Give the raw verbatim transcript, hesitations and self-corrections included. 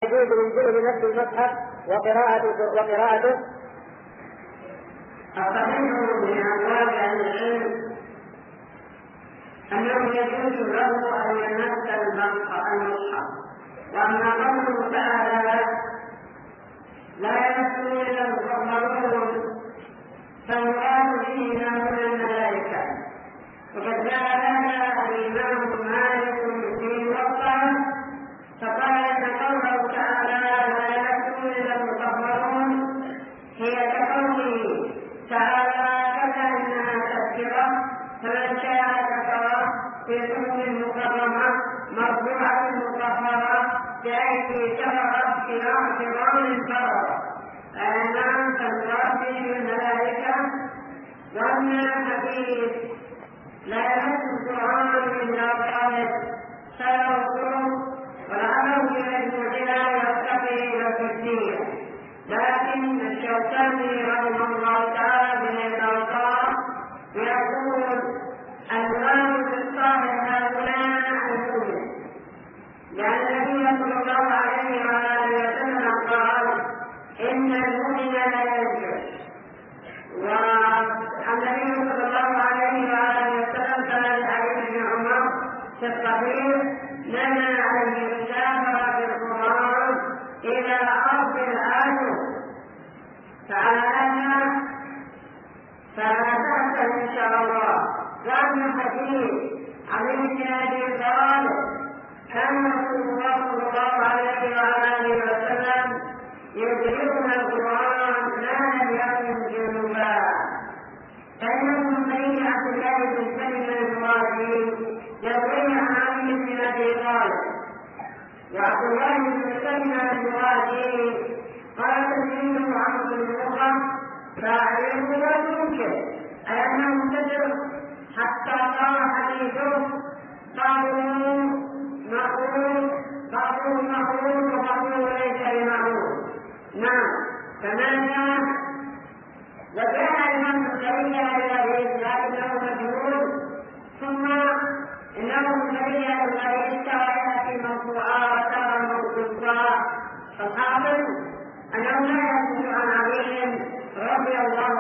يجوز للجنب نفس المصحف وقراءته وقراءته الصحيح من أبواب أهل العلم أنه يجوز له أن يمس المصحف، وأما قوله تعالى لا يمسه إلا المطهرون فالمراد به من الملائكة، وقد جاء هذا الإمام مالك في موطأ فقال إن قوله تعالى لا يمسه إلا المطهرون هي كقوله تعالى كأنها تذكرة فمن شاء ذكره في حكم مكرمة مرفوعة مطهرة بأيدي شرعت في كرام فرض أمام فالمراد الملائكة. وأما الحديث لا يمس القرآن إلا قالت فلا وقوف ولعله بمجموعها يرتقي إلى الكرسية، لكن الشوكاني رحمه الله تعالى من الأوقاف يقول المراد بالصالح هؤلاء المؤمن، لأن النبي صلى الله عليه وآله وسلم قال إن المؤمن لا ينجس، والنبي صلى الله عليه وآله وسلم كان حديث ابن عمر في الصحيح نهى عن المسافرة بالقرآن إلى أرض الآية، فعلى هذا فلا بأس إن شاء الله. وأما حديث علي بن أبي طالب كان رسول الله صلى الله عليه وآله وسلم يدركنا القرآن ما لم يكن جنبا، فإنه من طريق عبد الله بن سلمة المرادي يروي عن علي بن أبي طالب، وعبد الله بن سلمة المرادي قال تسليمه عبد المغرى فأعلمه لا يمكن أي أنه مستدر حتى قال حديثه قالوا معقول قالوا معقول وقالوا ليس بمعقول. نعم فماذا وجاء الإمام الزكريا إلى لكنه مجهول، ثم إنه الزكريا الذي استوى في مرفوعا وترى موقوفا، فالحاصل أنه لا يثبت عن علي رضي الله